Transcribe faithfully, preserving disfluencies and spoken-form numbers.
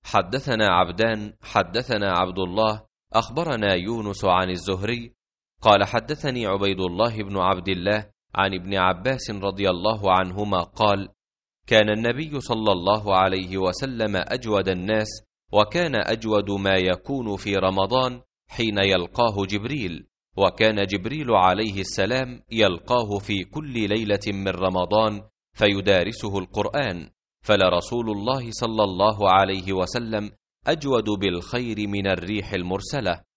حدثنا عبدان حدثنا عبد الله أخبرنا يونس عن الزهري قال حدثني عبيد الله بن عبد الله عن ابن عباس رضي الله عنهما قال: كان النبي صلى الله عليه وسلم أجود الناس، وكان أجود ما يكون في رمضان حين يلقاه جبريل، وكان جبريل عليه السلام يلقاه في كل ليلة من رمضان فيدارسه القرآن، فلرسول الله صلى الله عليه وسلم أجود بالخير من الريح المرسلة.